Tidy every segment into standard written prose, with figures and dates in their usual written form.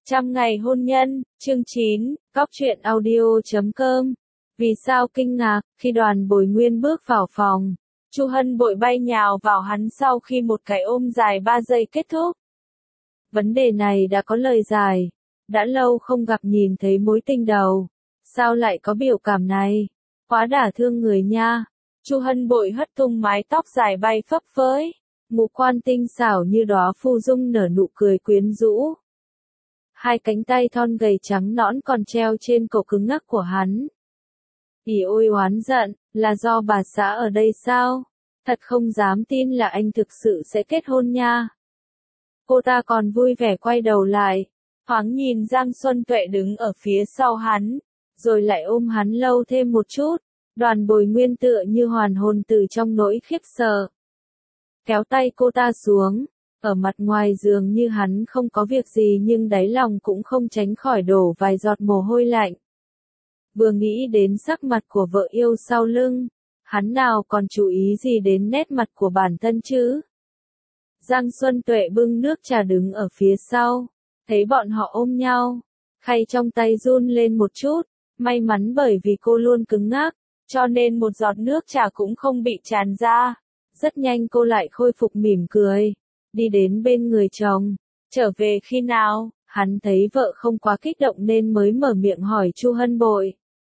Trăm ngày hôn nhân, chương 9, Góc truyện audio.com. Vì sao kinh ngạc, khi Đoàn Bồi Nguyên bước vào phòng, Chu Hân Bội bay nhào vào hắn sau khi một cái ôm dài 3 giây kết thúc. Vấn đề này đã có lời giải. Đã lâu không gặp nhìn thấy mối tình đầu. Sao lại có biểu cảm này? Quá đả thương người nha. Chu Hân Bội hất tung mái tóc dài bay phấp phới. Ngũ quan tinh xảo như đóa phù dung nở nụ cười quyến rũ. Hai cánh tay thon gầy trắng nõn còn treo trên cổ cứng ngắc của hắn. Ỉ ôi oán giận, là do bà xã ở đây sao? Thật không dám tin là anh thực sự sẽ kết hôn nha. Cô ta còn vui vẻ quay đầu lại, thoáng nhìn Giang Xuân Tuệ đứng ở phía sau hắn, rồi lại ôm hắn lâu thêm một chút. Đoàn Bồi Nguyên tựa như hoàn hồn từ trong nỗi khiếp sợ. Kéo tay cô ta xuống. Ở mặt ngoài dường như hắn không có việc gì nhưng đáy lòng cũng không tránh khỏi đổ vài giọt mồ hôi lạnh. Vừa nghĩ đến sắc mặt của vợ yêu sau lưng, hắn nào còn chú ý gì đến nét mặt của bản thân chứ. Giang Xuân Tuệ bưng nước trà đứng ở phía sau, thấy bọn họ ôm nhau, khay trong tay run lên một chút, may mắn bởi vì cô luôn cứng ngắc, cho nên một giọt nước trà cũng không bị tràn ra. Rất nhanh cô lại khôi phục mỉm cười. Đi đến bên người chồng, trở về khi nào? Hắn thấy vợ không quá kích động nên mới mở miệng hỏi Chu Hân Bội.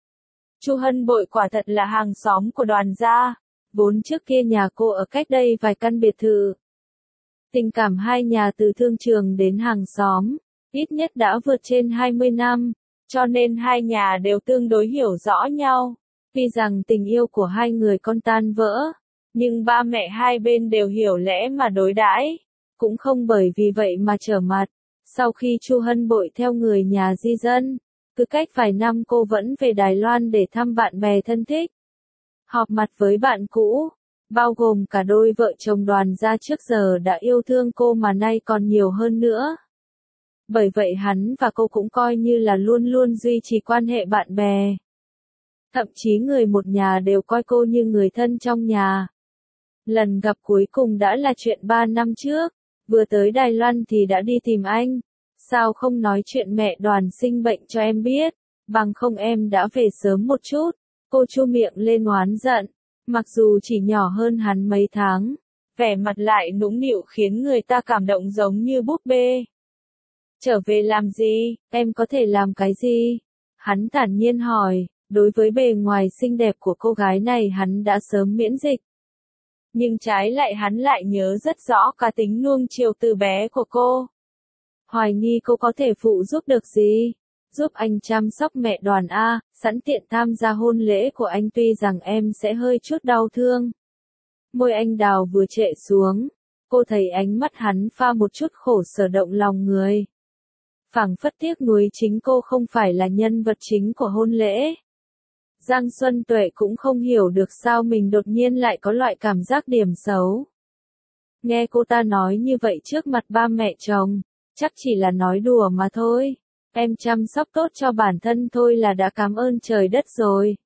Chu Hân Bội quả thật là hàng xóm của Đoàn gia, vốn trước kia nhà cô ở cách đây vài căn biệt thự. Tình cảm hai nhà từ thương trường đến hàng xóm, ít nhất đã vượt trên 20 năm, cho nên hai nhà đều tương đối hiểu rõ nhau. Tuy rằng tình yêu của hai người con tan vỡ, nhưng ba mẹ hai bên đều hiểu lẽ mà đối đãi. Cũng không bởi vì vậy mà trở mặt. Sau khi Chu Hân Bội theo người nhà di dân, cứ cách vài năm cô vẫn về Đài Loan để thăm bạn bè thân thích. Họp mặt với bạn cũ, bao gồm cả đôi vợ chồng Đoàn gia trước giờ đã yêu thương cô mà nay còn nhiều hơn nữa. Bởi vậy hắn và cô cũng coi như là luôn luôn duy trì quan hệ bạn bè. Thậm chí người một nhà đều coi cô như người thân trong nhà. Lần gặp cuối cùng đã là chuyện 3 năm trước. Vừa tới Đài Loan thì đã đi tìm anh. Sao không nói chuyện mẹ Đoàn sinh bệnh cho em biết, bằng không em đã về sớm một chút. Cô chu miệng lên oán giận, mặc dù chỉ nhỏ hơn hắn mấy tháng, vẻ mặt lại nũng nịu khiến người ta cảm động giống như búp bê. Trở về làm gì, em có thể làm cái gì? Hắn thản nhiên hỏi, đối với bề ngoài xinh đẹp của cô gái này hắn đã sớm miễn dịch. Nhưng trái lại hắn lại nhớ rất rõ cá tính nuông chiều từ bé của cô. Hoài nghi cô có thể phụ giúp được gì? Giúp anh chăm sóc mẹ Đoàn A, sẵn tiện tham gia hôn lễ của anh tuy rằng em sẽ hơi chút đau thương. Môi anh đào vừa trệ xuống, cô thấy ánh mắt hắn pha một chút khổ sở động lòng người. Phảng phất tiếc nuối chính cô không phải là nhân vật chính của hôn lễ. Giang Xuân Tuệ cũng không hiểu được sao mình đột nhiên lại có loại cảm giác điểm xấu. Nghe cô ta nói như vậy trước mặt ba mẹ chồng, chắc chỉ là nói đùa mà thôi. Em chăm sóc tốt cho bản thân thôi là đã cảm ơn trời đất rồi.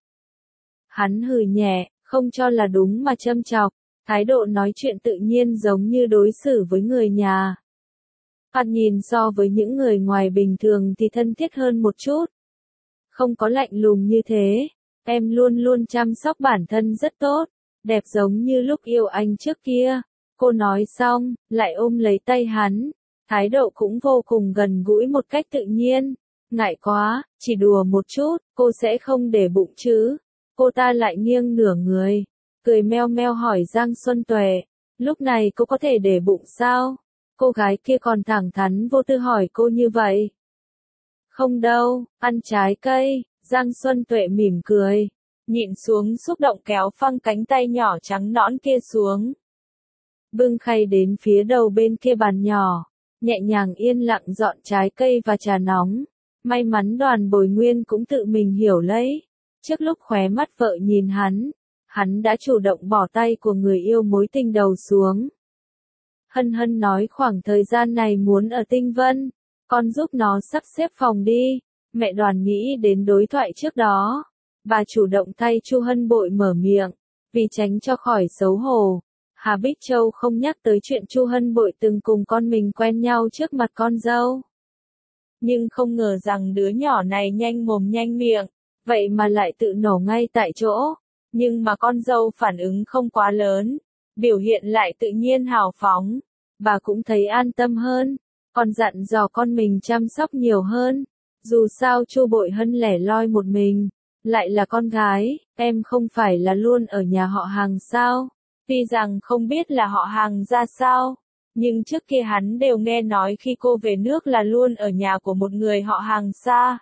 Hắn hừ nhẹ, không cho là đúng mà châm chọc, thái độ nói chuyện tự nhiên giống như đối xử với người nhà. Thoạt nhìn so với những người ngoài bình thường thì thân thiết hơn một chút. Không có lạnh lùng như thế. Em luôn luôn chăm sóc bản thân rất tốt, đẹp giống như lúc yêu anh trước kia. Cô nói xong, lại ôm lấy tay hắn, thái độ cũng vô cùng gần gũi một cách tự nhiên. Ngại quá, chỉ đùa một chút, cô sẽ không để bụng chứ. Cô ta lại nghiêng nửa người, cười meo meo hỏi Giang Xuân Tuệ, lúc này cô có thể để bụng sao? Cô gái kia còn thẳng thắn vô tư hỏi cô như vậy. Không đâu, ăn trái cây. Giang Xuân Tuệ mỉm cười, nhịn xuống xúc động kéo phăng cánh tay nhỏ trắng nõn kia xuống. Bưng khay đến phía đầu bên kia bàn nhỏ, nhẹ nhàng yên lặng dọn trái cây và trà nóng. May mắn Đoàn Bồi Nguyên cũng tự mình hiểu lấy. Trước lúc khóe mắt vợ nhìn hắn đã chủ động bỏ tay của người yêu mối tình đầu xuống. Hân hân nói khoảng thời gian này muốn ở Tinh Vân, con giúp nó sắp xếp phòng đi. Mẹ Đoàn nghĩ đến đối thoại trước đó, bà chủ động thay Chu Hân Bội mở miệng, vì tránh cho khỏi xấu hổ. Hà Bích Châu không nhắc tới chuyện Chu Hân Bội từng cùng con mình quen nhau trước mặt con dâu. Nhưng không ngờ rằng đứa nhỏ này nhanh mồm nhanh miệng, vậy mà lại tự nổ ngay tại chỗ. Nhưng mà con dâu phản ứng không quá lớn, biểu hiện lại tự nhiên hào phóng. Bà cũng thấy an tâm hơn, còn dặn dò con mình chăm sóc nhiều hơn. Dù sao Chu Bội Hân lẻ loi một mình, lại là con gái, em không phải là luôn ở nhà họ hàng sao? Tuy rằng không biết là họ hàng ra sao, nhưng trước kia hắn đều nghe nói khi cô về nước là luôn ở nhà của một người họ hàng xa.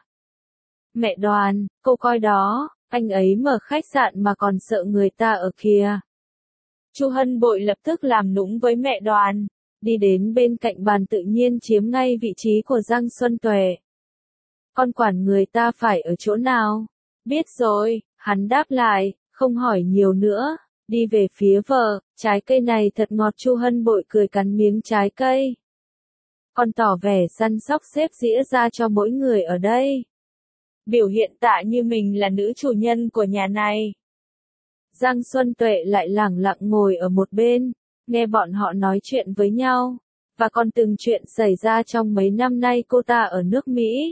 Mẹ Đoàn, cô coi đó, anh ấy mở khách sạn mà còn sợ người ta ở kìa. Chu Hân Bội lập tức làm nũng với mẹ Đoàn, đi đến bên cạnh bàn tự nhiên chiếm ngay vị trí của Giang Xuân Tuệ. Con quản người ta phải ở chỗ nào? Biết rồi, hắn đáp lại, không hỏi nhiều nữa, đi về phía vợ, trái cây này thật ngọt. Chu Hân Bội cười cắn miếng trái cây. Còn tỏ vẻ săn sóc xếp dĩa ra cho mỗi người ở đây. Biểu hiện tạ như mình là nữ chủ nhân của nhà này. Giang Xuân Tuệ lại lẳng lặng ngồi ở một bên, nghe bọn họ nói chuyện với nhau, và còn từng chuyện xảy ra trong mấy năm nay cô ta ở nước Mỹ.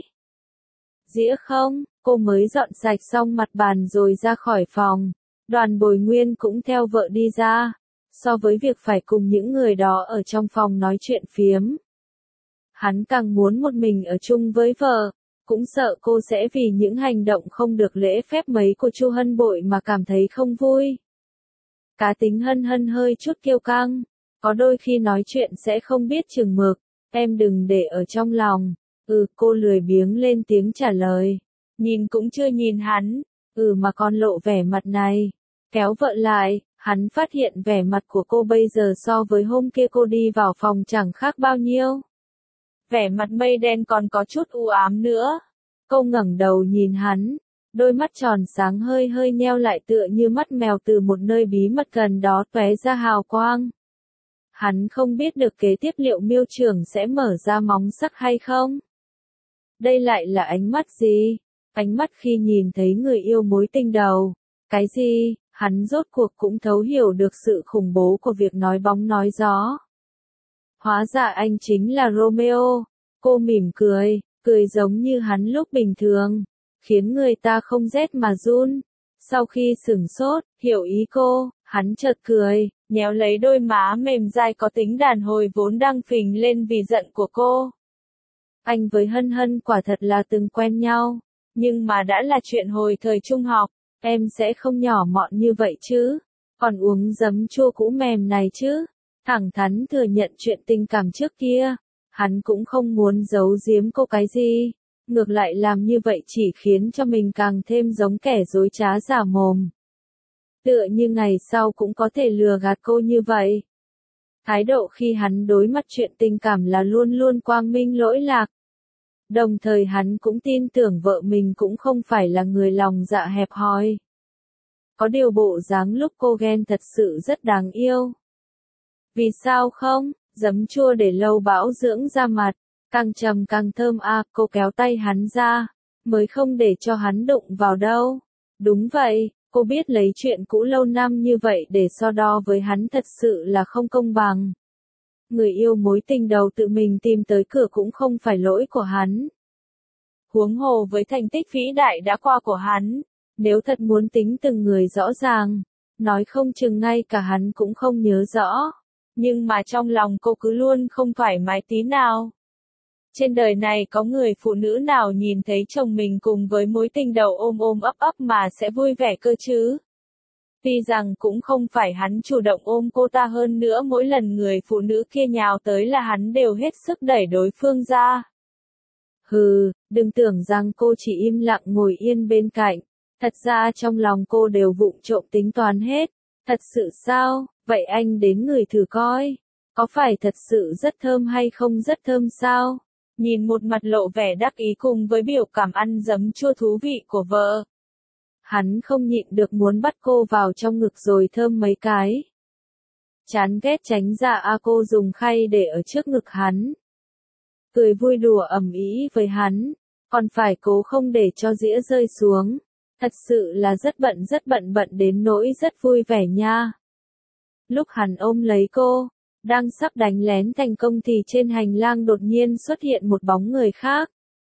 Dĩa không, cô mới dọn sạch xong mặt bàn rồi ra khỏi phòng. Đoàn Bồi Nguyên cũng theo vợ đi ra. So với việc phải cùng những người đó ở trong phòng nói chuyện phiếm, hắn càng muốn một mình ở chung với vợ, cũng sợ cô sẽ vì những hành động không được lễ phép mấy của Chu Hân Bội mà cảm thấy không vui. Cá tính Hân Hân hơi chút kiêu căng, có đôi khi nói chuyện sẽ không biết chừng mực, em đừng để ở trong lòng. Cô lười biếng lên tiếng trả lời. Nhìn cũng chưa nhìn hắn, mà còn lộ vẻ mặt này. Kéo vợ lại, hắn phát hiện vẻ mặt của cô bây giờ so với hôm kia cô đi vào phòng chẳng khác bao nhiêu. Vẻ mặt mây đen còn có chút u ám nữa. Cô ngẩng đầu nhìn hắn, đôi mắt tròn sáng hơi hơi nheo lại tựa như mắt mèo từ một nơi bí mật gần đó tóe ra hào quang. Hắn không biết được kế tiếp liệu Miêu trưởng sẽ mở ra móng sắc hay không. Đây lại là ánh mắt gì? Ánh mắt khi nhìn thấy người yêu mối tinh đầu. Cái gì? Hắn rốt cuộc cũng thấu hiểu được sự khủng bố của việc nói bóng nói gió. Hóa ra anh chính là Romeo. Cô mỉm cười, cười giống như hắn lúc bình thường, khiến người ta không rét mà run. Sau khi sửng sốt, hiểu ý cô, hắn chợt cười, nhéo lấy đôi má mềm dai có tính đàn hồi vốn đang phình lên vì giận của cô. Anh với Hân Hân quả thật là từng quen nhau, nhưng mà đã là chuyện hồi thời trung học, em sẽ không nhỏ mọn như vậy chứ, còn uống giấm chua cũ mềm này chứ. Thẳng thắn thừa nhận chuyện tình cảm trước kia, hắn cũng không muốn giấu giếm cô cái gì, ngược lại làm như vậy chỉ khiến cho mình càng thêm giống kẻ dối trá giả mồm. Tựa như ngày sau cũng có thể lừa gạt cô như vậy. Thái độ khi hắn đối mặt chuyện tình cảm là luôn luôn quang minh lỗi lạc. Đồng thời hắn cũng tin tưởng vợ mình cũng không phải là người lòng dạ hẹp hòi. Có điều bộ dáng lúc cô ghen thật sự rất đáng yêu. Vì sao không? Giấm chua để lâu bão dưỡng da mặt, càng trầm càng thơm cô kéo tay hắn ra, mới không để cho hắn đụng vào đâu. Đúng vậy, cô biết lấy chuyện cũ lâu năm như vậy để so đo với hắn thật sự là không công bằng. Người yêu mối tình đầu tự mình tìm tới cửa cũng không phải lỗi của hắn. Huống hồ với thành tích vĩ đại đã qua của hắn, nếu thật muốn tính từng người rõ ràng, nói không chừng ngay cả hắn cũng không nhớ rõ. Nhưng mà trong lòng cô cứ luôn không thoải mái tí nào. Trên đời này có người phụ nữ nào nhìn thấy chồng mình cùng với mối tình đầu ôm ôm ấp ấp mà sẽ vui vẻ cơ chứ? Tuy rằng cũng không phải hắn chủ động ôm cô ta, hơn nữa mỗi lần người phụ nữ kia nhào tới là hắn đều hết sức đẩy đối phương ra. Đừng tưởng rằng cô chỉ im lặng ngồi yên bên cạnh. Thật ra trong lòng cô đều vụng trộm tính toán hết. Thật sự sao? Vậy anh đến ngửi thử coi. Có phải thật sự rất thơm hay không rất thơm sao? Nhìn một mặt lộ vẻ đắc ý cùng với biểu cảm ăn giấm chua thú vị của vợ. Hắn không nhịn được muốn bắt cô vào trong ngực rồi thơm mấy cái. Chán ghét tránh ra cô dùng khay để ở trước ngực hắn. Cười vui đùa ầm ĩ với hắn, còn phải cố không để cho dĩa rơi xuống. Thật sự là rất bận đến nỗi rất vui vẻ nha. Lúc hắn ôm lấy cô, đang sắp đánh lén thành công thì trên hành lang đột nhiên xuất hiện một bóng người khác.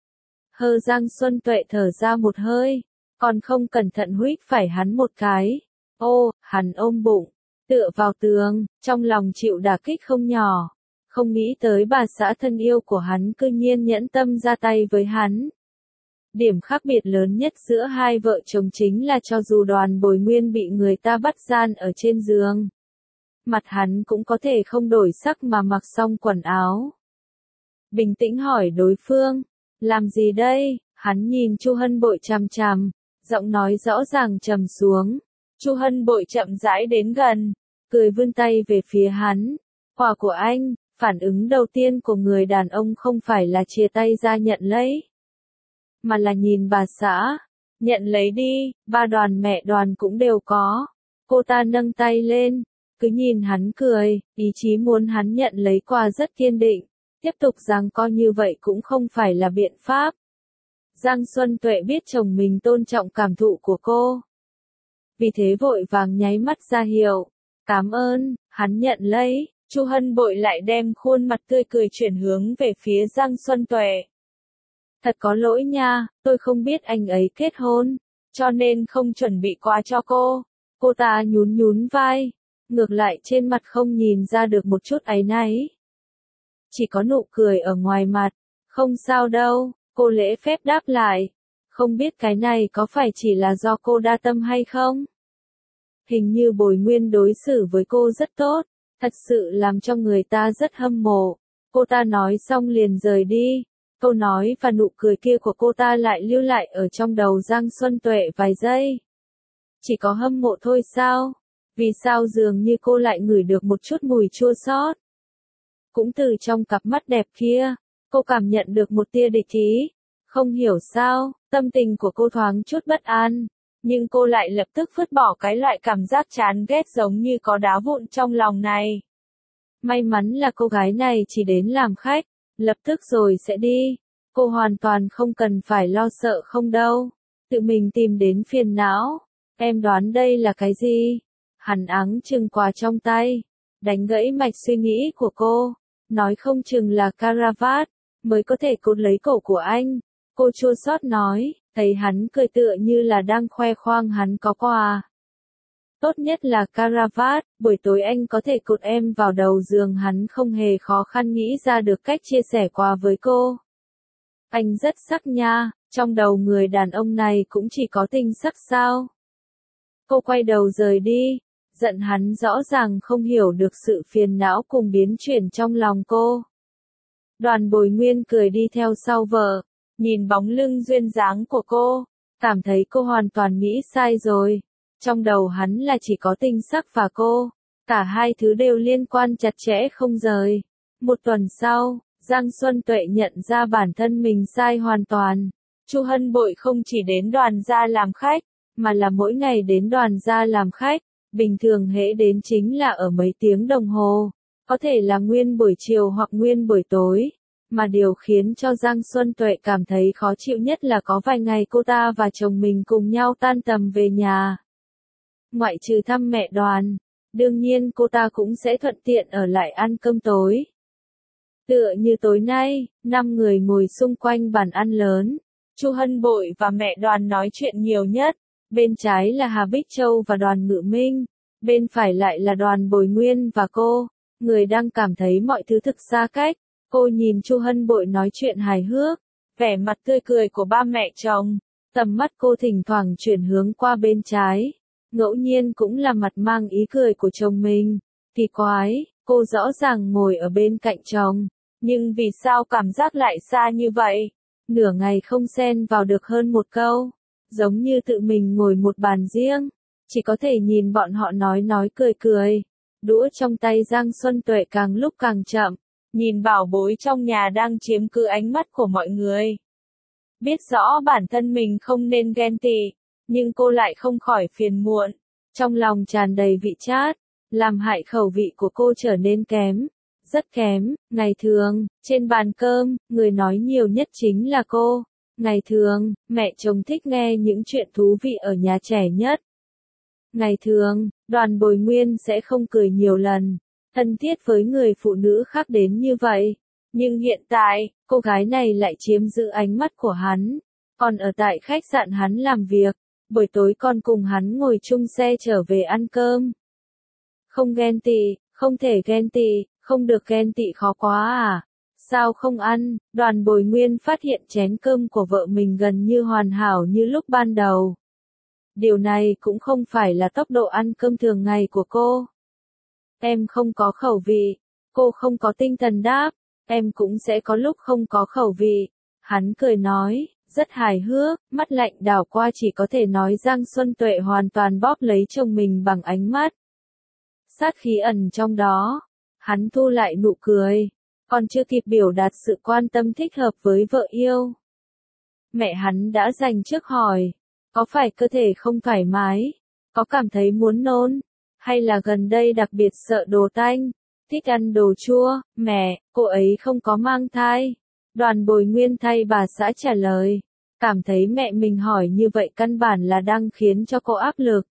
Hơ Giang Xuân Tuệ thở ra một hơi, còn không cẩn thận huých phải hắn một cái. Ô, hắn ôm bụng, tựa vào tường, trong lòng chịu đả kích không nhỏ. Không nghĩ tới bà xã thân yêu của hắn cư nhiên nhẫn tâm ra tay với hắn. Điểm khác biệt lớn nhất giữa hai vợ chồng chính là cho dù Đoàn Bồi Nguyên bị người ta bắt gian ở trên giường, mặt hắn cũng có thể không đổi sắc mà mặc xong quần áo. Bình tĩnh hỏi đối phương, làm gì đây? Hắn nhìn Chu Hân Bội chằm chằm, giọng nói rõ ràng trầm xuống. Chu Hân Bội chậm rãi đến gần, cười vươn tay về phía hắn. Quà của anh, phản ứng đầu tiên của người đàn ông không phải là chia tay ra nhận lấy, mà là nhìn bà xã. Nhận lấy đi, ba Đoàn mẹ Đoàn cũng đều có. Cô ta nâng tay lên, cứ nhìn hắn cười, ý chí muốn hắn nhận lấy quà rất kiên định. Tiếp tục giằng co như vậy cũng không phải là biện pháp. Giang Xuân Tuệ biết chồng mình tôn trọng cảm thụ của cô, vì thế vội vàng nháy mắt ra hiệu. Cảm ơn, hắn nhận lấy. Chu Hân Bội lại đem khuôn mặt tươi cười chuyển hướng về phía Giang Xuân Tuệ. Thật có lỗi nha, tôi không biết anh ấy kết hôn, cho nên không chuẩn bị quà cho cô. Cô ta nhún nhún vai, ngược lại trên mặt không nhìn ra được một chút áy náy. Chỉ có nụ cười ở ngoài mặt. Không sao đâu, cô lễ phép đáp lại. Không biết cái này có phải chỉ là do cô đa tâm hay không? Hình như Bồi Nguyên đối xử với cô rất tốt, thật sự làm cho người ta rất hâm mộ. Cô ta nói xong liền rời đi. Câu nói và nụ cười kia của cô ta lại lưu lại ở trong đầu Giang Xuân Tuệ vài giây. Chỉ có hâm mộ thôi sao? Vì sao dường như cô lại ngửi được một chút mùi chua xót? Cũng từ trong cặp mắt đẹp kia, cô cảm nhận được một tia địch ý. Không hiểu sao, tâm tình của cô thoáng chút bất an, nhưng cô lại lập tức vứt bỏ cái loại cảm giác chán ghét giống như có đá vụn trong lòng này. May mắn là cô gái này chỉ đến làm khách, lập tức rồi sẽ đi. Cô hoàn toàn không cần phải lo sợ không đâu. Tự mình tìm đến phiền não. Em đoán đây là cái gì? Hắn áng chừng quà trong tay, đánh gãy mạch suy nghĩ của cô. Nói không chừng là caravat, mới có thể cột lấy cổ của anh. Cô chua xót nói, thấy hắn cười tựa như là đang khoe khoang hắn có quà. Tốt nhất là caravat, buổi tối anh có thể cột em vào đầu giường. Hắn không hề khó khăn nghĩ ra được cách chia sẻ quà với cô. Anh rất sắc nha, trong đầu người đàn ông này cũng chỉ có tình sắc sao? Cô quay đầu rời đi, giận hắn rõ ràng không hiểu được sự phiền não cùng biến chuyển trong lòng cô. Đoàn Bồi Nguyên cười đi theo sau vợ, nhìn bóng lưng duyên dáng của cô, cảm thấy cô hoàn toàn nghĩ sai rồi. Trong đầu hắn là chỉ có tình sắc và cô, cả hai thứ đều liên quan chặt chẽ không rời. Một tuần sau, Giang Xuân Tuệ nhận ra bản thân mình sai hoàn toàn. Chu Hân Bội không chỉ đến Đoàn gia làm khách, mà là mỗi ngày đến Đoàn gia làm khách. Bình thường hễ đến chính là ở mấy tiếng đồng hồ, có thể là nguyên buổi chiều hoặc nguyên buổi tối. Mà điều khiến cho Giang Xuân Tuệ cảm thấy khó chịu nhất là có vài ngày cô ta và chồng mình cùng nhau tan tầm về nhà. Ngoại trừ thăm mẹ Đoàn, đương nhiên cô ta cũng sẽ thuận tiện ở lại ăn cơm tối. Tựa như tối nay, 5 người ngồi xung quanh bàn ăn lớn. Chu Hân Bội và mẹ Đoàn nói chuyện nhiều nhất. Bên trái là Hà Bích Châu và Đoàn Ngự Minh. Bên phải lại là Đoàn Bồi Nguyên và cô. Người đang cảm thấy mọi thứ thực xa cách. Cô nhìn Chu Hân Bội nói chuyện hài hước. Vẻ mặt tươi cười của ba mẹ chồng. Tầm mắt cô thỉnh thoảng chuyển hướng qua bên trái. Ngẫu nhiên cũng là mặt mang ý cười của chồng mình. Kỳ quái, cô rõ ràng ngồi ở bên cạnh chồng. Nhưng vì sao cảm giác lại xa như vậy? Nửa ngày không xen vào được hơn một câu. Giống như tự mình ngồi một bàn riêng. Chỉ có thể nhìn bọn họ nói cười cười. Đũa trong tay Giang Xuân Tuệ càng lúc càng chậm. Nhìn bảo bối trong nhà đang chiếm cứ ánh mắt của mọi người. Biết rõ bản thân mình không nên ghen tị, nhưng cô lại không khỏi phiền muộn. Trong lòng tràn đầy vị chát, làm hại khẩu vị của cô trở nên kém. Rất kém. Ngày thường, trên bàn cơm, người nói nhiều nhất chính là cô. Ngày thường, mẹ chồng thích nghe những chuyện thú vị ở nhà trẻ nhất. Ngày thường, Đoàn Bồi Nguyên sẽ không cười nhiều lần, thân thiết với người phụ nữ khác đến như vậy. Nhưng hiện tại, cô gái này lại chiếm giữ ánh mắt của hắn. Còn ở tại khách sạn hắn làm việc, buổi tối còn cùng hắn ngồi chung xe trở về ăn cơm. Không ghen tị, không thể ghen tị, không được ghen tị khó quá à? Sao không ăn? Đoàn Bồi Nguyên phát hiện chén cơm của vợ mình gần như hoàn hảo như lúc ban đầu. Điều này cũng không phải là tốc độ ăn cơm thường ngày của cô. Em không có khẩu vị. Cô không có tinh thần đáp. Em cũng sẽ có lúc không có khẩu vị. Hắn cười nói, rất hài hước, mắt lạnh đảo qua chỉ có thể nói Giang Xuân Tuệ hoàn toàn bóp lấy chồng mình bằng ánh mắt. Sát khí ẩn trong đó. Hắn thu lại nụ cười. Còn chưa kịp biểu đạt sự quan tâm thích hợp với vợ yêu. Mẹ hắn đã dành trước hỏi. Có phải cơ thể không thoải mái? Có cảm thấy muốn nôn? Hay là gần đây đặc biệt sợ đồ tanh? Thích ăn đồ chua? Mẹ, cô ấy không có mang thai. Đoàn Bồi Nguyên thay bà xã trả lời. Cảm thấy mẹ mình hỏi như vậy căn bản là đang khiến cho cô áp lực.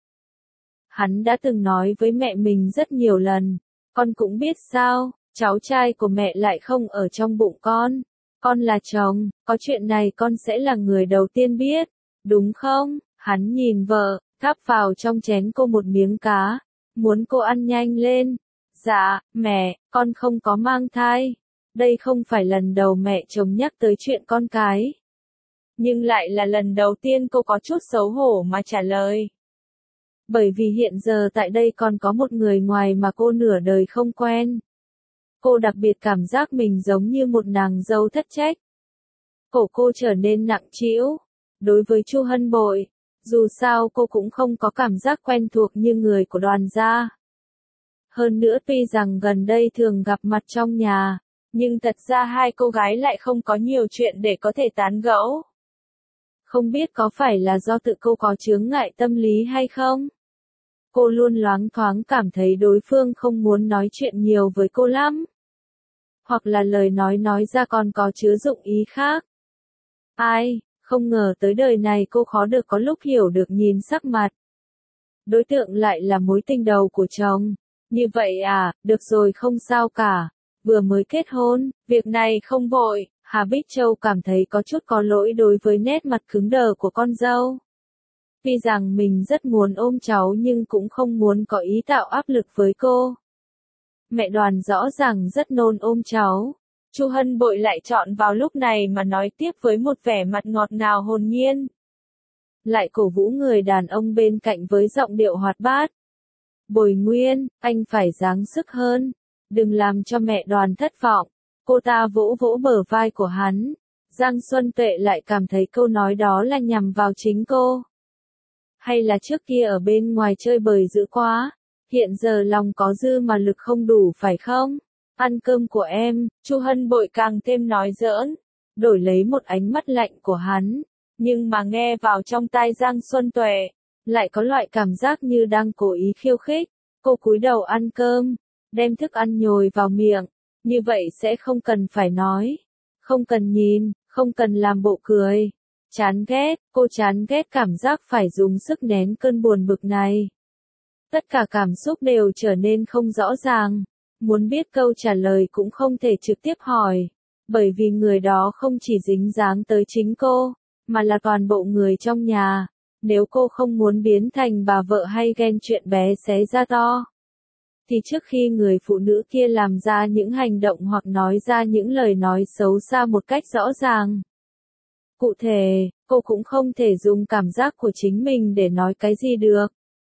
Hắn đã từng nói với mẹ mình rất nhiều lần. Con cũng biết sao, cháu trai của mẹ lại không ở trong bụng con. Con là chồng, có chuyện này con sẽ là người đầu tiên biết. Đúng không? Hắn nhìn vợ, thắp vào trong chén cô một miếng cá. Muốn cô ăn nhanh lên. Dạ, mẹ, con không có mang thai. Đây không phải lần đầu mẹ chồng nhắc tới chuyện con cái. Nhưng lại là lần đầu tiên cô có chút xấu hổ mà trả lời. Bởi vì hiện giờ tại đây còn có một người ngoài mà cô nửa đời không quen. Cô đặc biệt cảm giác mình giống như một nàng dâu thất trách. Cổ cô trở nên nặng trĩu. Đối với Chu Hân Bội, dù sao cô cũng không có cảm giác quen thuộc như người của Đoàn gia. Hơn nữa tuy rằng gần đây thường gặp mặt trong nhà, nhưng thật ra hai cô gái lại không có nhiều chuyện để có thể tán gẫu. Không biết có phải là do tự cô có chướng ngại tâm lý hay không? Cô luôn loáng thoáng cảm thấy đối phương không muốn nói chuyện nhiều với cô lắm. Hoặc là lời nói ra còn có chứa dụng ý khác. Ai, không ngờ tới đời này cô khó được có lúc hiểu được nhìn sắc mặt. Đối tượng lại là mối tình đầu của chồng. Như vậy à, được rồi không sao cả. Vừa mới kết hôn, việc này không vội. Hà Bích Châu cảm thấy có chút có lỗi đối với nét mặt cứng đờ của con dâu. Tuy rằng mình rất muốn ôm cháu nhưng cũng không muốn có ý tạo áp lực với cô. Mẹ Đoàn rõ ràng rất nôn ôm cháu. Chu Hân Bội lại chọn vào lúc này mà nói tiếp với một vẻ mặt ngọt ngào hồn nhiên. Lại cổ vũ người đàn ông bên cạnh với giọng điệu hoạt bát. Bồi Nguyên, anh phải dáng sức hơn. Đừng làm cho mẹ Đoàn thất vọng. Cô ta vỗ vỗ bờ vai của hắn. Giang Xuân Tuệ lại cảm thấy câu nói đó là nhằm vào chính cô. Hay là trước kia ở bên ngoài chơi bời dữ quá, hiện giờ lòng có dư mà lực không đủ phải không? Ăn cơm của em, Chu Hân Bội càng thêm nói giỡn, đổi lấy một ánh mắt lạnh của hắn, nhưng mà nghe vào trong tai Giang Xuân Tuệ, lại có loại cảm giác như đang cố ý khiêu khích. Cô cúi đầu ăn cơm, đem thức ăn nhồi vào miệng, như vậy sẽ không cần phải nói, không cần nhìn, không cần làm bộ cười. Chán ghét, cô chán ghét cảm giác phải dùng sức nén cơn buồn bực này. Tất cả cảm xúc đều trở nên không rõ ràng. Muốn biết câu trả lời cũng không thể trực tiếp hỏi. Bởi vì người đó không chỉ dính dáng tới chính cô, mà là toàn bộ người trong nhà. Nếu cô không muốn biến thành bà vợ hay ghen chuyện bé xé ra to, thì trước khi người phụ nữ kia làm ra những hành động hoặc nói ra những lời nói xấu xa một cách rõ ràng. Cụ thể, cô cũng không thể dùng cảm giác của chính mình để nói cái gì được.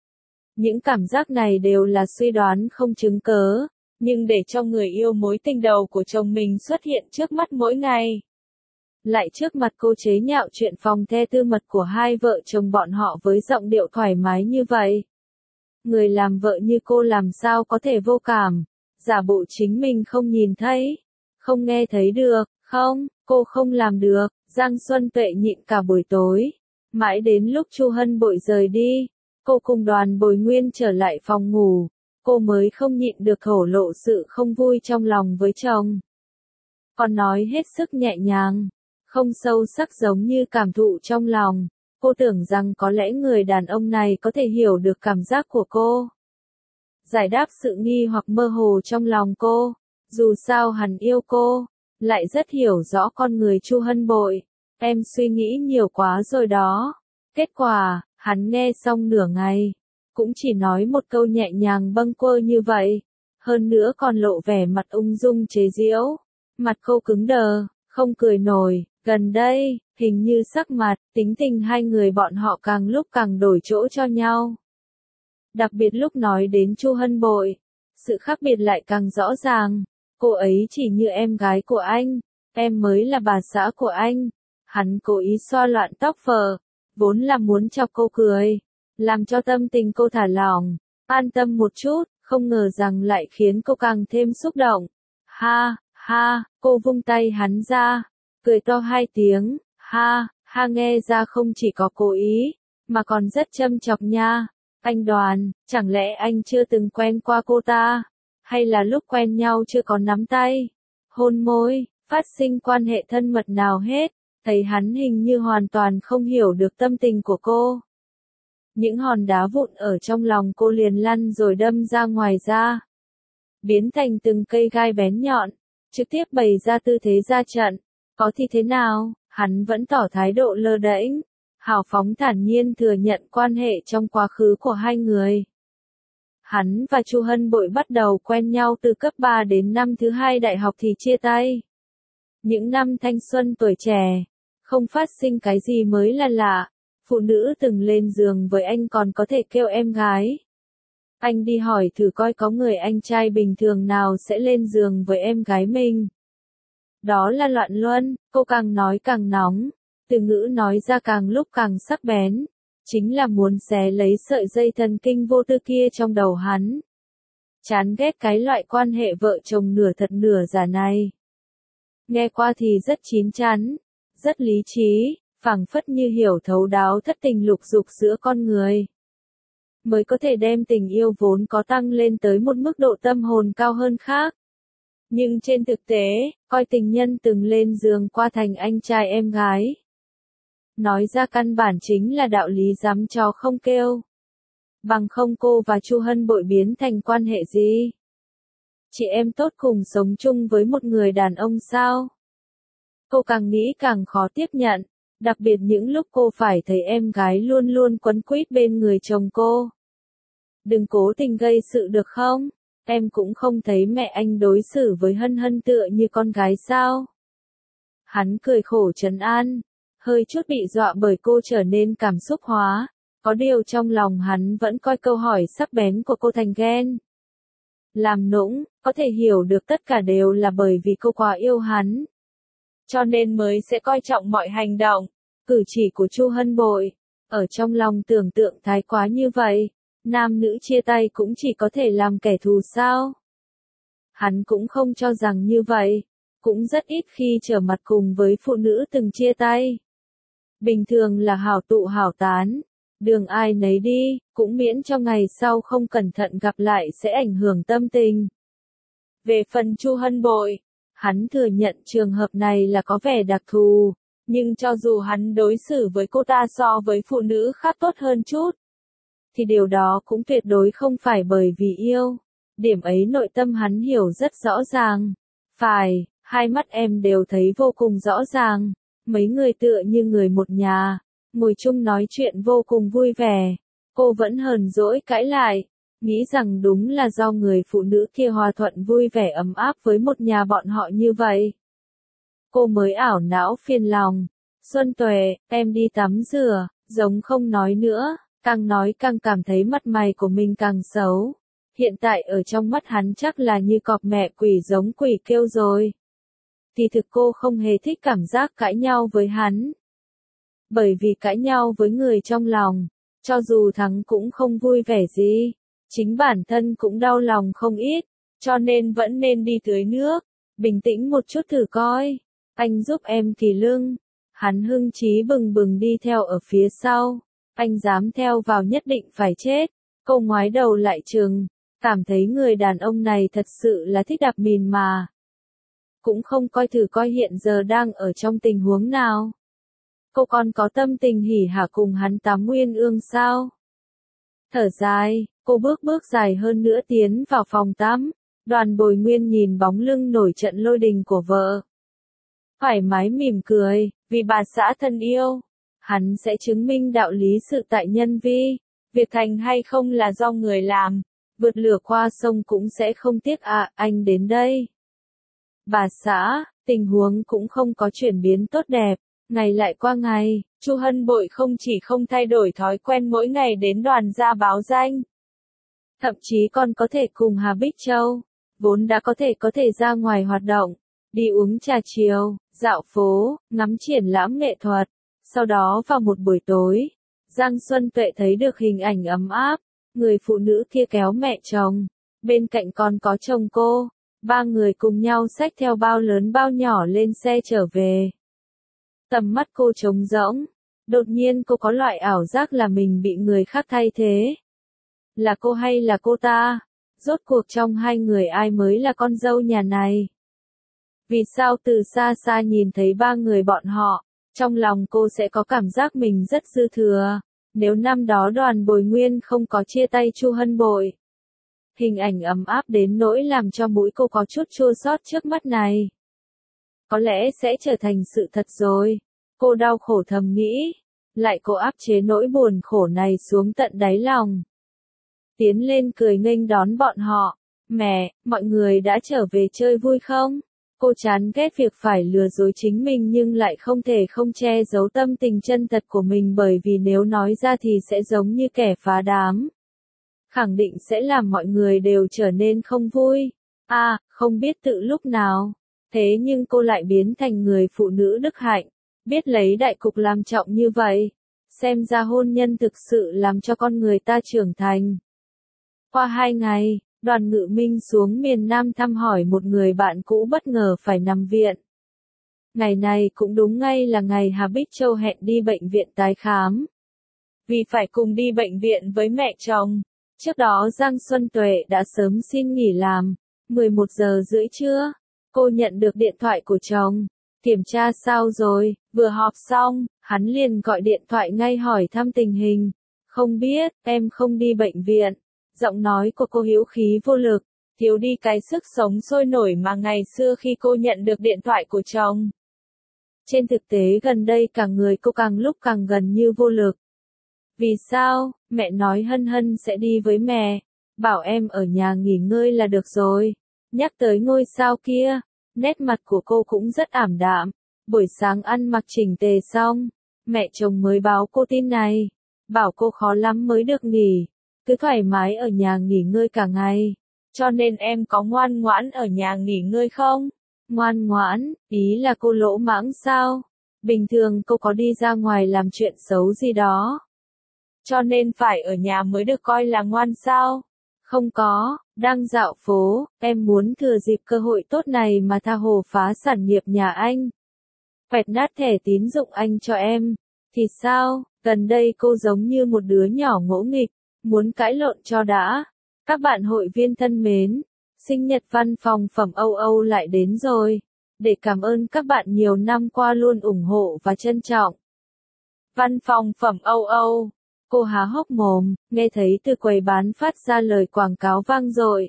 Những cảm giác này đều là suy đoán không chứng cớ, nhưng để cho người yêu mối tình đầu của chồng mình xuất hiện trước mắt mỗi ngày. Lại trước mặt cô chế nhạo chuyện phòng the tư mật của hai vợ chồng bọn họ với giọng điệu thoải mái như vậy. Người làm vợ như cô làm sao có thể vô cảm, giả bộ chính mình không nhìn thấy, không nghe thấy được, không, cô không làm được. Giang Xuân Tuệ nhịn cả buổi tối, mãi đến lúc Chu Hân Bội rời đi, cô cùng Đoàn Bồi Nguyên trở lại phòng ngủ, cô mới không nhịn được thổ lộ sự không vui trong lòng với chồng. Còn nói hết sức nhẹ nhàng, không sâu sắc giống như cảm thụ trong lòng, cô tưởng rằng có lẽ người đàn ông này có thể hiểu được cảm giác của cô. Giải đáp sự nghi hoặc mơ hồ trong lòng cô, dù sao hắn yêu cô. lại rất hiểu rõ con người Chu Hân Bội. Em suy nghĩ nhiều quá rồi đó. Kết quả, hắn nghe xong nửa ngày, cũng chỉ nói một câu nhẹ nhàng bâng quơ như vậy. Hơn nữa còn lộ vẻ mặt ung dung chế giễu. Mặt cô cứng đờ, không cười nổi. Gần đây, hình như sắc mặt, tính tình hai người bọn họ càng lúc càng đổi chỗ cho nhau. Đặc biệt lúc nói đến Chu Hân Bội, sự khác biệt lại càng rõ ràng. Cô ấy chỉ như em gái của anh, em mới là bà xã của anh. Hắn cố ý xoa loạn tóc phờ, vốn là muốn chọc cô cười, làm cho tâm tình cô thả lỏng, an tâm một chút, không ngờ rằng lại khiến cô càng thêm xúc động. Ha, ha, cô vung tay hắn ra, cười to hai tiếng, ha, ha nghe ra không chỉ có cố ý, mà còn rất châm chọc nha. Anh Đoàn, chẳng lẽ anh chưa từng quen qua cô ta? Hay là lúc quen nhau chưa có nắm tay, hôn môi, phát sinh quan hệ thân mật nào hết? Thấy hắn hình như hoàn toàn không hiểu được tâm tình của cô. Những hòn đá vụn ở trong lòng cô liền lăn rồi đâm ra ngoài ra, biến thành từng cây gai bén nhọn, trực tiếp bày ra tư thế ra trận. Có thì thế nào, hắn vẫn tỏ thái độ lơ đễnh, hào phóng thản nhiên thừa nhận quan hệ trong quá khứ của hai người. Hắn và Chu Hân Bội bắt đầu quen nhau từ cấp 3 đến năm thứ 2 đại học thì chia tay. Những năm thanh xuân tuổi trẻ, không phát sinh cái gì mới là lạ. Phụ nữ từng lên giường với anh còn có thể kêu em gái. Anh đi hỏi thử coi có người anh trai bình thường nào sẽ lên giường với em gái mình. Đó là loạn luân, cô càng nói càng nóng, từ ngữ nói ra càng lúc càng sắc bén. Chính là muốn xé lấy sợi dây thần kinh vô tư kia trong đầu hắn. Chán ghét cái loại quan hệ vợ chồng nửa thật nửa giả này. Nghe qua thì rất chín chắn, rất lý trí, phảng phất như hiểu thấu đáo thất tình lục dục giữa con người. Mới có thể đem tình yêu vốn có tăng lên tới một mức độ tâm hồn cao hơn khác. Nhưng trên thực tế, coi tình nhân từng lên giường qua thành anh trai em gái. Nói ra căn bản chính là đạo lý dám chó không kêu. Bằng không cô và Chu Hân Bội biến thành quan hệ gì? Chị em tốt cùng sống chung với một người đàn ông sao? Cô càng nghĩ càng khó tiếp nhận, đặc biệt những lúc cô phải thấy em gái luôn luôn quấn quýt bên người chồng cô. Đừng cố tình gây sự được không? Em cũng không thấy mẹ anh đối xử với Hân Hân tựa như con gái sao? Hắn cười khổ trấn an, hơi chút bị dọa bởi cô trở nên cảm xúc hóa. Có điều trong lòng hắn vẫn coi câu hỏi sắc bén của cô thành ghen. Làm nũng, có thể hiểu được tất cả đều là bởi vì cô quá yêu hắn. Cho nên mới sẽ coi trọng mọi hành động, cử chỉ của Chu Hân Bội. Ở trong lòng tưởng tượng thái quá như vậy, nam nữ chia tay cũng chỉ có thể làm kẻ thù sao? Hắn cũng không cho rằng như vậy, cũng rất ít khi trở mặt cùng với phụ nữ từng chia tay. Bình thường là hảo tụ hảo tán, đường ai nấy đi, cũng miễn cho ngày sau không cẩn thận gặp lại sẽ ảnh hưởng tâm tình. Về phần Chu Hân Bội, hắn thừa nhận trường hợp này là có vẻ đặc thù, nhưng cho dù hắn đối xử với cô ta so với phụ nữ khác tốt hơn chút, thì điều đó cũng tuyệt đối không phải bởi vì yêu. Điểm ấy nội tâm hắn hiểu rất rõ ràng. Phải, hai mắt em đều thấy vô cùng rõ ràng. Mấy người tựa như người một nhà, ngồi chung nói chuyện vô cùng vui vẻ. Cô vẫn hờn dỗi cãi lại, nghĩ rằng đúng là do người phụ nữ kia hòa thuận vui vẻ ấm áp với một nhà bọn họ như vậy. Cô mới ảo não phiền lòng. Xuân Tuệ, em đi tắm rửa, giống không nói nữa, càng nói càng cảm thấy mặt mày của mình càng xấu. Hiện tại ở trong mắt hắn chắc là như cọp mẹ quỷ giống quỷ kêu rồi. Thì thực cô không hề thích cảm giác cãi nhau với hắn. Bởi vì cãi nhau với người trong lòng, cho dù thắng cũng không vui vẻ gì. Chính bản thân cũng đau lòng không ít, cho nên vẫn nên đi tưới nước, bình tĩnh một chút thử coi. Anh giúp em kỳ lưng. Hắn hưng chí bừng bừng đi theo ở phía sau. Anh dám theo vào nhất định phải chết. Cô ngoái đầu lại chừng, cảm thấy người đàn ông này thật sự là thích đạp mìn mà. Cũng không coi thử coi hiện giờ đang ở trong tình huống nào. Cô còn có tâm tình hỉ hả cùng hắn tắm uyên ương sao? Thở dài, cô bước dài hơn nữa tiến vào phòng tắm. Đoàn Bồi Nguyên nhìn bóng lưng nổi trận lôi đình của vợ, thoải mái mỉm cười, vì bà xã thân yêu. Hắn sẽ chứng minh đạo lý sự tại nhân vi. Việc thành hay không là do người làm. Vượt lửa qua sông cũng sẽ không tiếc anh đến đây. Bà xã, tình huống cũng không có chuyển biến tốt đẹp. Ngày lại qua ngày, Chu Hân Bội không chỉ không thay đổi thói quen mỗi ngày đến đoàn gia báo danh. Thậm chí còn có thể cùng Hà Bích Châu, vốn đã có thể ra ngoài hoạt động, đi uống trà chiều, dạo phố, ngắm triển lãm nghệ thuật. Sau đó vào một buổi tối, Giang Xuân Tuệ thấy được hình ảnh ấm áp, người phụ nữ kia kéo mẹ chồng, bên cạnh còn có chồng cô, ba người cùng nhau xách theo bao lớn bao nhỏ lên xe trở về. Tầm mắt cô trống rỗng, đột nhiên cô có loại ảo giác là mình bị người khác thay thế. Là cô hay là cô ta? Rốt cuộc trong hai người ai mới là con dâu nhà này? Vì sao từ xa xa nhìn thấy ba người bọn họ, trong lòng cô sẽ có cảm giác mình rất dư thừa, nếu năm đó Đoàn Bồi Nguyên không có chia tay Chu Hân Bội. Hình ảnh ấm áp đến nỗi làm cho mũi cô có chút chua xót trước mắt này. Có lẽ sẽ trở thành sự thật rồi. Cô đau khổ thầm nghĩ, lại cô áp chế nỗi buồn khổ này xuống tận đáy lòng. Tiến lên cười nghênh đón bọn họ. Mẹ, mọi người đã trở về chơi vui không? Cô chán ghét việc phải lừa dối chính mình nhưng lại không thể không che giấu tâm tình chân thật của mình bởi vì nếu nói ra thì sẽ giống như kẻ phá đám. Khẳng định sẽ làm mọi người đều trở nên không vui. Không biết tự lúc nào. Thế nhưng cô lại biến thành người phụ nữ đức hạnh, biết lấy đại cục làm trọng như vậy. Xem ra hôn nhân thực sự làm cho con người ta trưởng thành. Qua 2 ngày, Đoàn Ngự Minh xuống miền Nam thăm hỏi một người bạn cũ bất ngờ phải nằm viện. Ngày này cũng đúng ngay là ngày Hà Bích Châu hẹn đi bệnh viện tái khám. Vì phải cùng đi bệnh viện với mẹ chồng, trước đó Giang Xuân Tuệ đã sớm xin nghỉ làm. 11 giờ rưỡi trưa, cô nhận được điện thoại của chồng. Kiểm tra sao rồi, vừa họp xong, hắn liền gọi điện thoại ngay hỏi thăm tình hình. Không biết, em không đi bệnh viện. Giọng nói của cô hữu khí vô lực, thiếu đi cái sức sống sôi nổi mà ngày xưa khi cô nhận được điện thoại của chồng. Trên thực tế gần đây cả người cô càng lúc càng gần như vô lực. Vì sao? Mẹ nói Hân Hân sẽ đi với mẹ, bảo em ở nhà nghỉ ngơi là được rồi. Nhắc tới ngôi sao kia, nét mặt của cô cũng rất ảm đạm. Buổi sáng ăn mặc chỉnh tề xong, mẹ chồng mới báo cô tin này, bảo cô khó lắm mới được nghỉ, cứ thoải mái ở nhà nghỉ ngơi cả ngày. Cho nên em có ngoan ngoãn ở nhà nghỉ ngơi không? Ngoan ngoãn, ý là cô lỗ mãng sao? Bình thường cô có đi ra ngoài làm chuyện xấu gì đó, cho nên phải ở nhà mới được coi là ngoan sao? Không có, đang dạo phố, em muốn thừa dịp cơ hội tốt này mà tha hồ phá sản nghiệp nhà anh. Quẹt nát thẻ tín dụng anh cho em. Thì sao, gần đây cô giống như một đứa nhỏ ngỗ nghịch, muốn cãi lộn cho đã. Các bạn hội viên thân mến, sinh nhật văn phòng phẩm Âu Âu lại đến rồi. Để cảm ơn các bạn nhiều năm qua luôn ủng hộ và trân trọng. Văn phòng phẩm Âu Âu. Cô há hốc mồm, nghe thấy từ quầy bán phát ra lời quảng cáo vang dội.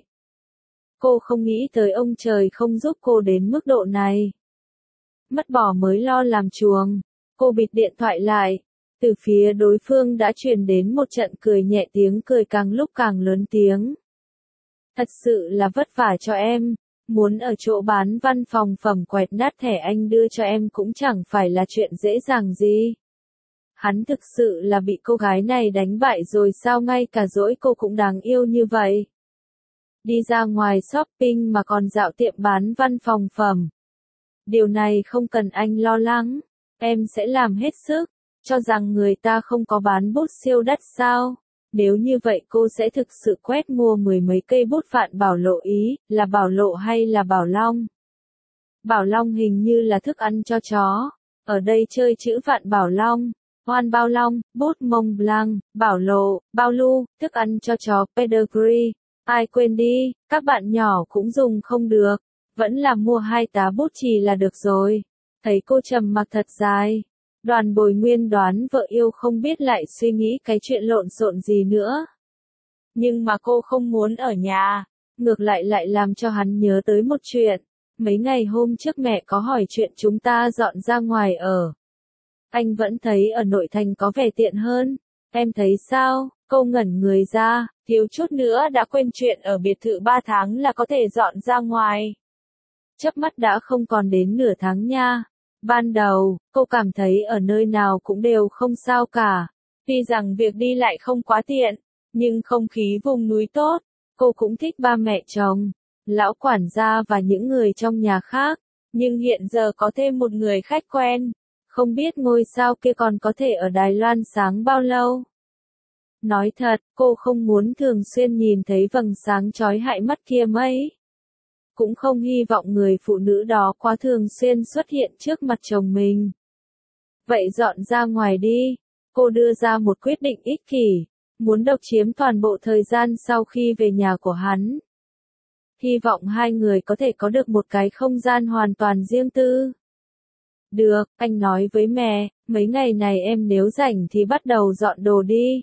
Cô không nghĩ tới ông trời không giúp cô đến mức độ này. Mất bỏ mới lo làm chuồng. Cô bịt điện thoại lại. Từ phía đối phương đã truyền đến một trận cười nhẹ, tiếng cười càng lúc càng lớn tiếng. Thật sự là vất vả cho em. Muốn ở chỗ bán văn phòng phẩm quẹt nát thẻ anh đưa cho em cũng chẳng phải là chuyện dễ dàng gì. Hắn thực sự là bị cô gái này đánh bại rồi sao, ngay cả dỗi cô cũng đáng yêu như vậy. Đi ra ngoài shopping mà còn dạo tiệm bán văn phòng phẩm. Điều này không cần anh lo lắng, em sẽ làm hết sức. Cho rằng người ta không có bán bút siêu đắt sao? Nếu như vậy cô sẽ thực sự quét mua 10 mấy cây bút Vạn Bảo Lộ. Ý là Bảo Lộ hay là Bảo Long? Bảo Long hình như là thức ăn cho chó. Ở đây chơi chữ Vạn Bảo Long. Hoan Bao Long, bút Mont Blanc, Bảo Lộ, Bao Lu, thức ăn cho chó Pedigree. Ai quên đi, các bạn nhỏ cũng dùng không được. Vẫn là mua 2 tá bút chì là được rồi. Thấy cô trầm mặc thật dài. Đoàn Bồi Nguyên đoán vợ yêu không biết lại suy nghĩ cái chuyện lộn xộn gì nữa. Nhưng mà cô không muốn ở nhà. Ngược lại làm cho hắn nhớ tới một chuyện. mấy ngày hôm trước mẹ có hỏi chuyện chúng ta dọn ra ngoài ở. Anh vẫn thấy ở nội thành có vẻ tiện hơn. Em thấy sao? Cô ngẩn người ra, thiếu chút nữa đã quên chuyện ở biệt thự 3 tháng là có thể dọn ra ngoài. Chớp mắt đã không còn đến nửa tháng nha. Ban đầu, cô cảm thấy ở nơi nào cũng đều không sao cả. Tuy rằng việc đi lại không quá tiện, nhưng không khí vùng núi tốt. Cô cũng thích ba mẹ chồng, lão quản gia và những người trong nhà khác. Nhưng hiện giờ có thêm một người khách quen. Không biết ngôi sao kia còn có thể ở Đài Loan sáng bao lâu. Nói thật, cô không muốn thường xuyên nhìn thấy vầng sáng chói hại mắt kia mấy. Cũng không hy vọng người phụ nữ đó quá thường xuyên xuất hiện trước mặt chồng mình. Vậy dọn ra ngoài đi. Cô đưa ra một quyết định ích kỷ, muốn độc chiếm toàn bộ thời gian sau khi về nhà của hắn. Hy vọng hai người có thể có được một cái không gian hoàn toàn riêng tư. Được, anh nói với mẹ, mấy ngày này em nếu rảnh thì bắt đầu dọn đồ đi.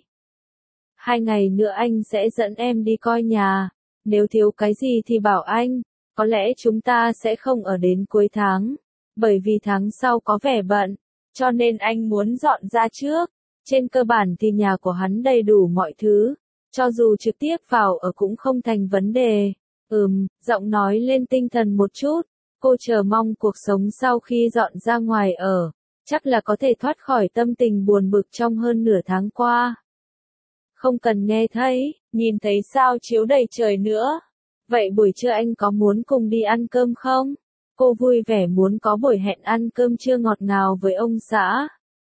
2 ngày nữa anh sẽ dẫn em đi coi nhà. Nếu thiếu cái gì thì bảo anh. Có lẽ chúng ta sẽ không ở đến cuối tháng. Bởi vì tháng sau có vẻ bận. Cho nên anh muốn dọn ra trước. Trên cơ bản thì nhà của hắn đầy đủ mọi thứ. Cho dù trực tiếp vào ở cũng không thành vấn đề. Giọng nói lên tinh thần một chút. Cô chờ mong cuộc sống sau khi dọn ra ngoài ở. Chắc là có thể thoát khỏi tâm tình buồn bực trong hơn nửa tháng qua. Không cần nghe thấy, nhìn thấy sao chiếu đầy trời nữa. Vậy buổi trưa anh có muốn cùng đi ăn cơm không? Cô vui vẻ muốn có buổi hẹn ăn cơm trưa ngọt ngào với ông xã.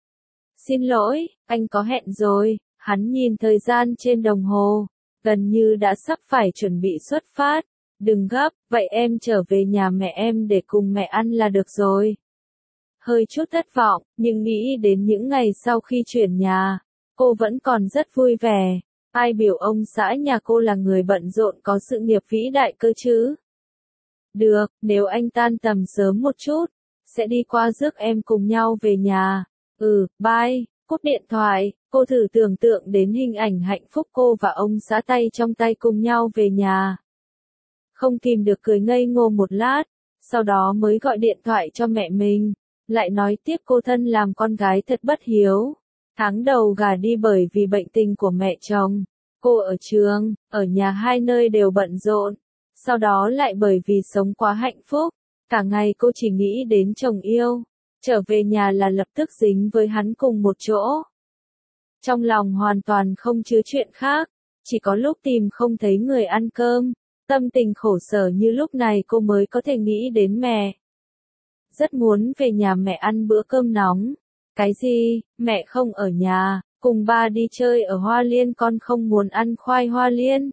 Xin lỗi, anh có hẹn rồi. Hắn nhìn thời gian trên đồng hồ, gần như đã sắp phải chuẩn bị xuất phát. Đừng gấp, vậy em trở về nhà mẹ em để cùng mẹ ăn là được rồi. Hơi chút thất vọng, nhưng nghĩ đến những ngày sau khi chuyển nhà, cô vẫn còn rất vui vẻ. Ai biểu ông xã nhà cô là người bận rộn có sự nghiệp vĩ đại cơ chứ? Được, nếu anh tan tầm sớm một chút, sẽ đi qua rước em cùng nhau về nhà. Bye. Cúp điện thoại, cô thử tưởng tượng đến hình ảnh hạnh phúc cô và ông xã tay trong tay cùng nhau về nhà. Không kìm được cười ngây ngô một lát, sau đó mới gọi điện thoại cho mẹ mình, lại nói tiếp cô thân làm con gái thật bất hiếu. Tháng đầu gả đi bởi vì bệnh tình của mẹ chồng, cô ở trường, ở nhà hai nơi đều bận rộn, sau đó lại bởi vì sống quá hạnh phúc, cả ngày cô chỉ nghĩ đến chồng yêu, trở về nhà là lập tức dính với hắn cùng một chỗ. Trong lòng hoàn toàn không chứa chuyện khác, chỉ có lúc tìm không thấy người ăn cơm, tâm tình khổ sở như lúc này cô mới có thể nghĩ đến mẹ. Rất muốn về nhà mẹ ăn bữa cơm nóng. Cái gì, mẹ không ở nhà, cùng ba đi chơi ở Hoa Liên con không muốn ăn khoai Hoa Liên.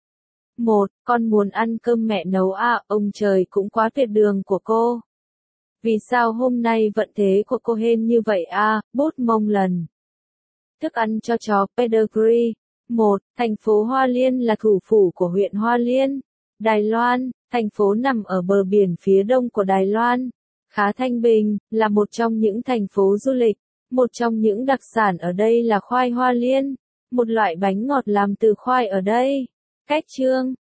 Con muốn ăn cơm mẹ nấu à, ông trời cũng quá tuyệt đường của cô. Vì sao hôm nay vận thế của cô hên như vậy à, bút mông lần. Thức ăn cho chó pedigree. Thành phố Hoa Liên là thủ phủ của huyện Hoa Liên, Đài Loan. Thành phố nằm ở bờ biển phía đông của Đài Loan. Khá thanh bình, là một trong những thành phố du lịch. Một trong những đặc sản ở đây là khoai Hoa Liên, một loại bánh ngọt làm từ khoai ở đây. Cách chương